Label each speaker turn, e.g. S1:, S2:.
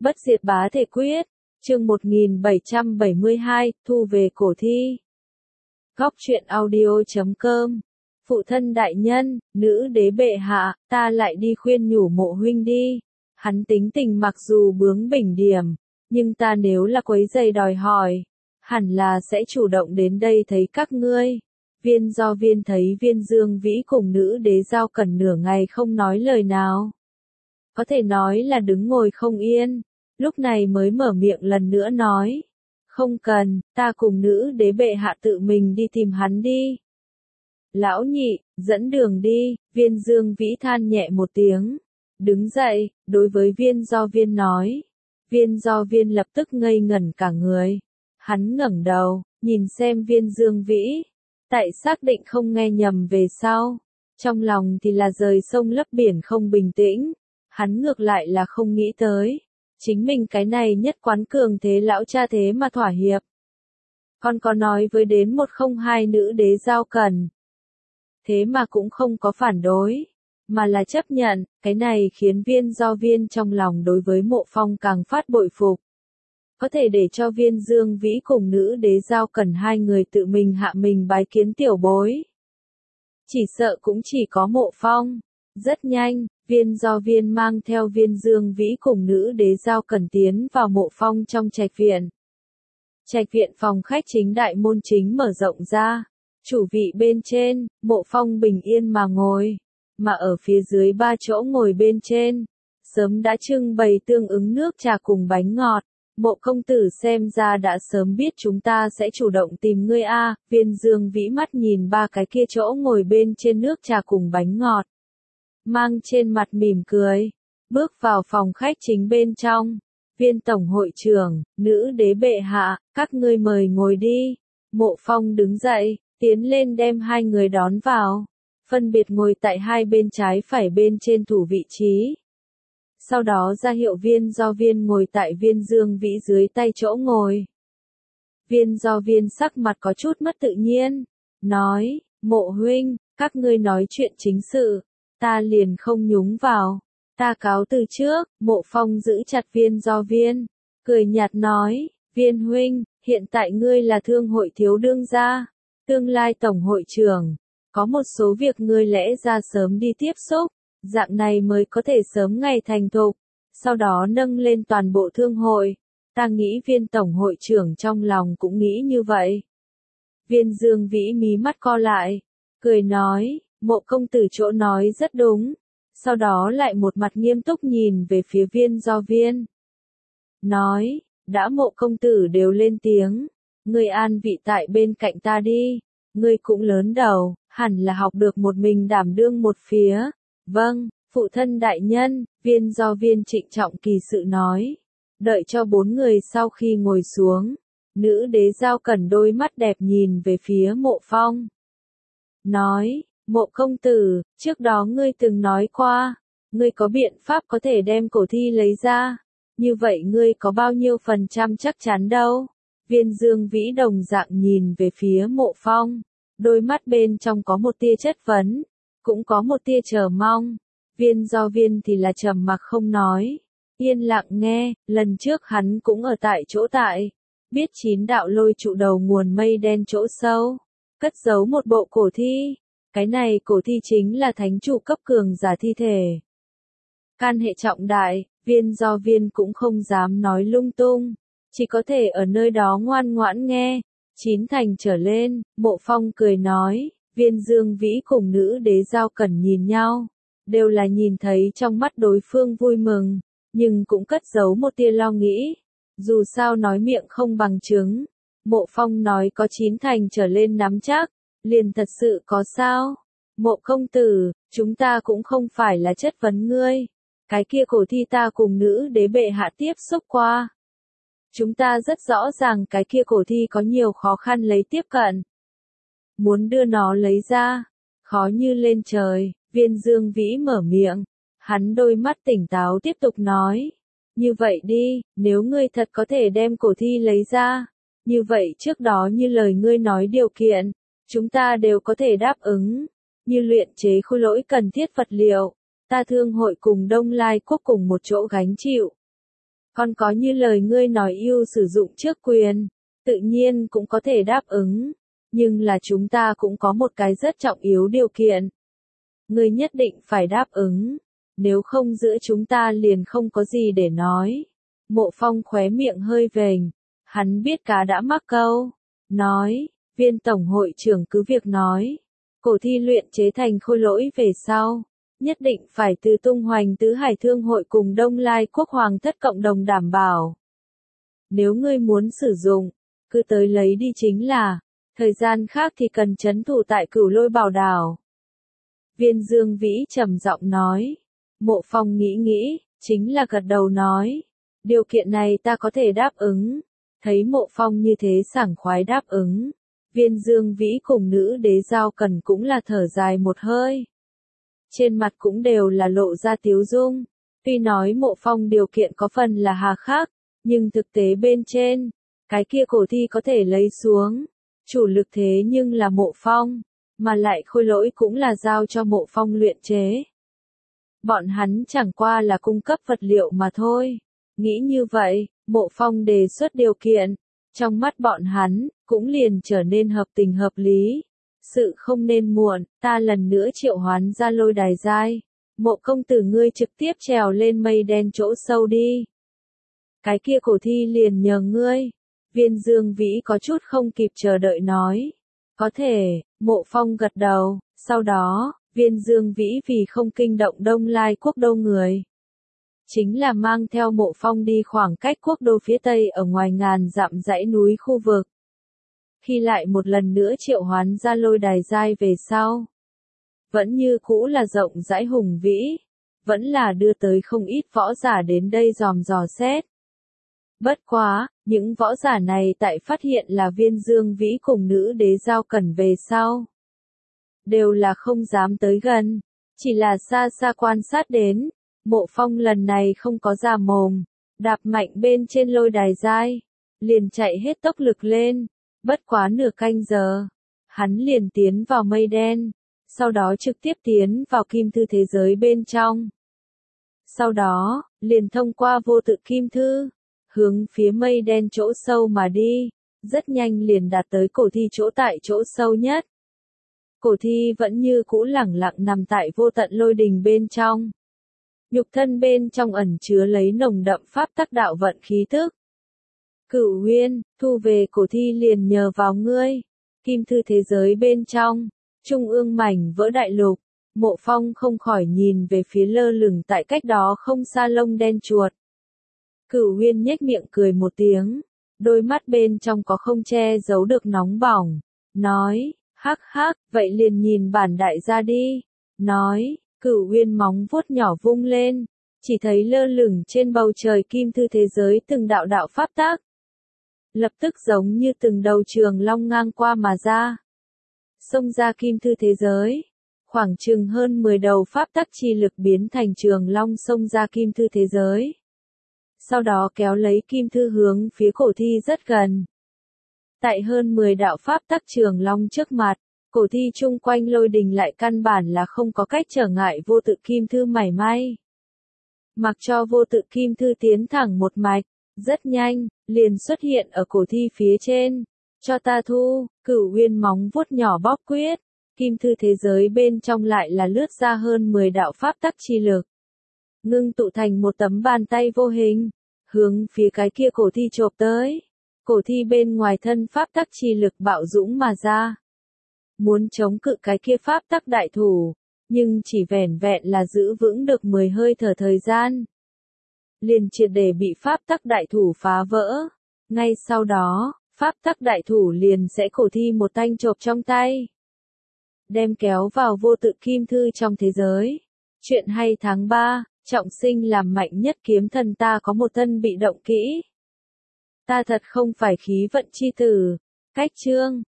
S1: Bất diệt bá thể quyết, chương 1772, thu về cổ thi. Góc truyện audio.com. Phụ thân đại nhân, nữ đế bệ hạ, ta lại đi khuyên nhủ Mộ huynh đi. Hắn tính tình mặc dù bướng bỉnh điểm, nhưng ta nếu là quấy rầy đòi hỏi, hẳn là sẽ chủ động đến đây thấy các ngươi. Viên Do Viên thấy Viên Dương Vĩ cùng nữ đế Giao Cẩn nửa ngày không nói lời nào. Có thể nói là đứng ngồi không yên, lúc này mới mở miệng lần nữa nói. Không cần, ta cùng nữ đế bệ hạ tự mình đi tìm hắn đi. Lão nhị, dẫn đường đi, Viên Dương Vĩ than nhẹ một tiếng. Đứng dậy, đối với Viên Do Viên nói. Viên Do Viên lập tức ngây ngẩn cả người. Hắn ngẩng đầu, nhìn xem Viên Dương Vĩ. Tại xác định không nghe nhầm về sau. Trong lòng thì là rời sông lấp biển không bình tĩnh. Hắn ngược lại là không nghĩ tới. Chính mình cái này nhất quán cường thế lão cha thế mà thỏa hiệp. Còn có nói với đến 102 nữ đế Giao Cẩn. Thế mà cũng không có phản đối, mà là chấp nhận, cái này khiến Viên Do Viên trong lòng đối với Mộ Phong càng phát bội phục. Có thể để cho Viên Dương Vĩ cùng nữ đế Giao Cẩn hai người tự mình hạ mình bái kiến tiểu bối. Chỉ sợ cũng chỉ có Mộ Phong. Rất nhanh, Viên Do Viên mang theo Viên Dương Vĩ cùng nữ đế Giao Cẩn tiến vào Mộ Phong trong trạch viện. Trạch viện phòng khách chính đại môn chính mở rộng ra. Chủ vị bên trên, Mộ Phong bình yên mà ngồi. Mà ở phía dưới ba chỗ ngồi bên trên, sớm đã trưng bày tương ứng nước trà cùng bánh ngọt. Mộ công tử xem ra đã sớm biết chúng ta sẽ chủ động tìm ngươi a. Viên Dương Vĩ mắt nhìn ba cái kia chỗ ngồi bên trên nước trà cùng bánh ngọt. Mang trên mặt mỉm cười, bước vào phòng khách chính bên trong. Viên tổng hội trưởng, nữ đế bệ hạ, các ngươi mời ngồi đi. Mộ Phong đứng dậy, tiến lên đem hai người đón vào. Phân biệt ngồi tại hai bên trái phải bên trên thủ vị trí. Sau đó ra hiệu Viên Do Viên ngồi tại Viên Dương Vĩ dưới tay chỗ ngồi. Viên Do Viên sắc mặt có chút mất tự nhiên. Nói, Mộ huynh, các ngươi nói chuyện chính sự. Ta liền không nhúng vào. Ta cáo từ trước. Mộ Phong giữ chặt Viên Do Viên. Cười nhạt nói, Viên huynh, hiện tại ngươi là thương hội thiếu đương gia. Tương lai tổng hội trưởng. Có một số việc ngươi lẽ ra sớm đi tiếp xúc. Dạng này mới có thể sớm ngày thành thục. Sau đó nâng lên toàn bộ thương hội. Ta nghĩ Viên tổng hội trưởng trong lòng cũng nghĩ như vậy. Viên Dương Vĩ mí mắt co lại. Cười nói, Mộ công tử chỗ nói rất đúng. Sau đó lại một mặt nghiêm túc nhìn về phía Viên Do Viên. Nói, đã Mộ công tử đều lên tiếng. Ngươi an vị tại bên cạnh ta đi. Ngươi cũng lớn đầu, hẳn là học được một mình đảm đương một phía. Vâng, phụ thân đại nhân, Viên Do Viên trịnh trọng kỳ sự nói. Đợi cho bốn người sau khi ngồi xuống. Nữ đế Giao Cẩn đôi mắt đẹp nhìn về phía Mộ Phong. Nói, Mộ công tử, trước đó ngươi từng nói qua. Ngươi có biện pháp có thể đem cổ thi lấy ra. Như vậy ngươi có bao nhiêu phần trăm chắc chắn đâu. Viên Dương Vĩ đồng dạng nhìn về phía Mộ Phong. Đôi mắt bên trong có một tia chất vấn. Cũng có một tia chờ mong. Viên Do Viên thì là trầm mặc không nói. Yên lặng nghe, lần trước hắn cũng ở tại chỗ tại. Biết 9 đạo lôi trụ đầu nguồn mây đen chỗ sâu. Cất giấu một bộ cổ thi. Cái này cổ thi chính là thánh chủ cấp cường giả thi thể. Can hệ trọng đại, Viên Do Viên cũng không dám nói lung tung. Chỉ có thể ở nơi đó ngoan ngoãn nghe. 9 thành trở lên, Mộ Phong cười nói. Viên Dương Vĩ cùng nữ đế Giao Cẩn nhìn nhau. Đều là nhìn thấy trong mắt đối phương vui mừng. Nhưng cũng cất giấu một tia lo nghĩ. Dù sao nói miệng không bằng chứng. Mộ Phong nói có 9 thành trở lên nắm chắc. Liền thật sự có sao? Mộ công tử, chúng ta cũng không phải là chất vấn ngươi. Cái kia cổ thi ta cùng nữ đế bệ hạ tiếp xúc qua. Chúng ta rất rõ ràng cái kia cổ thi có nhiều khó khăn lấy tiếp cận. Muốn đưa nó lấy ra, khó như lên trời. Viên Dương Vĩ mở miệng. Hắn đôi mắt tỉnh táo tiếp tục nói. Như vậy đi, nếu ngươi thật có thể đem cổ thi lấy ra. Như vậy trước đó như lời ngươi nói điều kiện. Chúng ta đều có thể đáp ứng. Như luyện chế khối lỗi cần thiết vật liệu. Ta thương hội cùng Đông Lai quốc cùng một chỗ gánh chịu. Còn có như lời ngươi nói yêu sử dụng trước quyền, tự nhiên cũng có thể đáp ứng, nhưng là chúng ta cũng có một cái rất trọng yếu điều kiện. Ngươi nhất định phải đáp ứng, nếu không giữa chúng ta liền không có gì để nói. Mộ Phong khóe miệng hơi vểnh, hắn biết cá đã mắc câu, nói, Viên tổng hội trưởng cứ việc nói, cổ thi luyện chế thành khôi lỗi về sau, nhất định phải từ tung hoành tứ hải thương hội cùng Đông Lai quốc hoàng thất cộng đồng đảm bảo. Nếu ngươi muốn sử dụng, cứ tới lấy đi chính là, thời gian khác thì cần trấn thủ tại Cửu Lôi Bảo Đảo. Viên Dương Vĩ trầm giọng nói, Mộ Phong nghĩ, chính là gật đầu nói, điều kiện này ta có thể đáp ứng. Thấy Mộ Phong như thế sảng khoái đáp ứng, Viên Dương Vĩ cùng nữ đế Giao Cần cũng là thở dài một hơi. Trên mặt cũng đều là lộ ra tiếu dung, tuy nói Mộ Phong điều kiện có phần là hà khắc, nhưng thực tế bên trên, cái kia cổ thi có thể lấy xuống, chủ lực thế nhưng là Mộ Phong, mà lại khôi lỗi cũng là giao cho Mộ Phong luyện chế. Bọn hắn chẳng qua là cung cấp vật liệu mà thôi. Nghĩ như vậy, Mộ Phong đề xuất điều kiện, trong mắt bọn hắn, cũng liền trở nên hợp tình hợp lý. Sự không nên muộn, ta lần nữa triệu hoán ra Lôi Đài Giai. Mộ công tử ngươi trực tiếp trèo lên mây đen chỗ sâu đi. Cái kia cổ thi liền nhờ ngươi. Viên Dương Vĩ có chút không kịp chờ đợi nói. Có thể, Mộ Phong gật đầu, sau đó, Viên Dương Vĩ vì không kinh động Đông Lai quốc đô người. Chính là mang theo Mộ Phong đi khoảng cách quốc đô phía tây ở ngoài ngàn dặm dãy núi khu vực. Khi lại một lần nữa triệu hoán ra Lôi Đài Giai về sau. Vẫn như cũ là rộng rãi hùng vĩ, vẫn là đưa tới không ít võ giả đến đây dòm dò xét. Bất quá, những võ giả này tại phát hiện là Viên Dương Vĩ cùng nữ đế Giao Cẩn về sau. Đều là không dám tới gần, chỉ là xa xa quan sát đến. Mộ Phong lần này không có ra mồm, đạp mạnh bên trên Lôi Đài Giai, liền chạy hết tốc lực lên, bất quá nửa canh giờ, hắn liền tiến vào mây đen, sau đó trực tiếp tiến vào kim thư thế giới bên trong. Sau đó, liền thông qua vô tự kim thư, hướng phía mây đen chỗ sâu mà đi, rất nhanh liền đạt tới cổ thi chỗ tại chỗ sâu nhất. Cổ thi vẫn như cũ lẳng lặng nằm tại vô tận lôi đình bên trong. Nhục thân bên trong ẩn chứa lấy nồng đậm pháp tắc đạo vận khí tức. Cửu Huyên, thu về cổ thi liền nhờ vào ngươi. Kim thư thế giới bên trong, trung ương mảnh vỡ đại lục, Mộ Phong không khỏi nhìn về phía lơ lửng tại cách đó không xa lông đen chuột. Cửu Huyên nhếch miệng cười một tiếng, đôi mắt bên trong có không che giấu được nóng bỏng, nói, hắc hắc, vậy liền nhìn bản đại gia đi, nói. Cửu Huyên móng vuốt nhỏ vung lên, chỉ thấy lơ lửng trên bầu trời kim thư thế giới từng đạo đạo pháp tác. Lập tức giống như từng đầu trường long ngang qua mà ra. Xông ra kim thư thế giới, khoảng chừng hơn 10 đầu pháp tắc chi lực biến thành trường long xông ra kim thư thế giới. Sau đó kéo lấy kim thư hướng phía cổ thi rất gần. Tại hơn 10 đạo pháp tắc trường long trước mặt, cổ thi chung quanh lôi đình lại căn bản là không có cách trở ngại vô tự kim thư mảy may. Mặc cho vô tự kim thư tiến thẳng một mạch, rất nhanh, liền xuất hiện ở cổ thi phía trên. Cho ta thu, Cửu Huyên móng vuốt nhỏ bóp quyết, kim thư thế giới bên trong lại là lướt ra hơn 10 đạo pháp tắc chi lực. Ngưng tụ thành một tấm bàn tay vô hình, hướng phía cái kia cổ thi chộp tới. Cổ thi bên ngoài thân pháp tắc chi lực bạo dũng mà ra. Muốn chống cự cái kia pháp tắc đại thủ, nhưng chỉ vẻn vẹn là giữ vững được 10 hơi thở thời gian. Liền triệt để bị pháp tắc đại thủ phá vỡ. Ngay sau đó, pháp tắc đại thủ liền sẽ cổ thi một thanh chộp trong tay. Đem kéo vào vô tự kim thư trong thế giới. Chuyện hay tháng 3, trọng sinh làm mạnh nhất kiếm thần ta có một thân bị động kỹ. Ta thật không phải khí vận chi tử. Cách chương.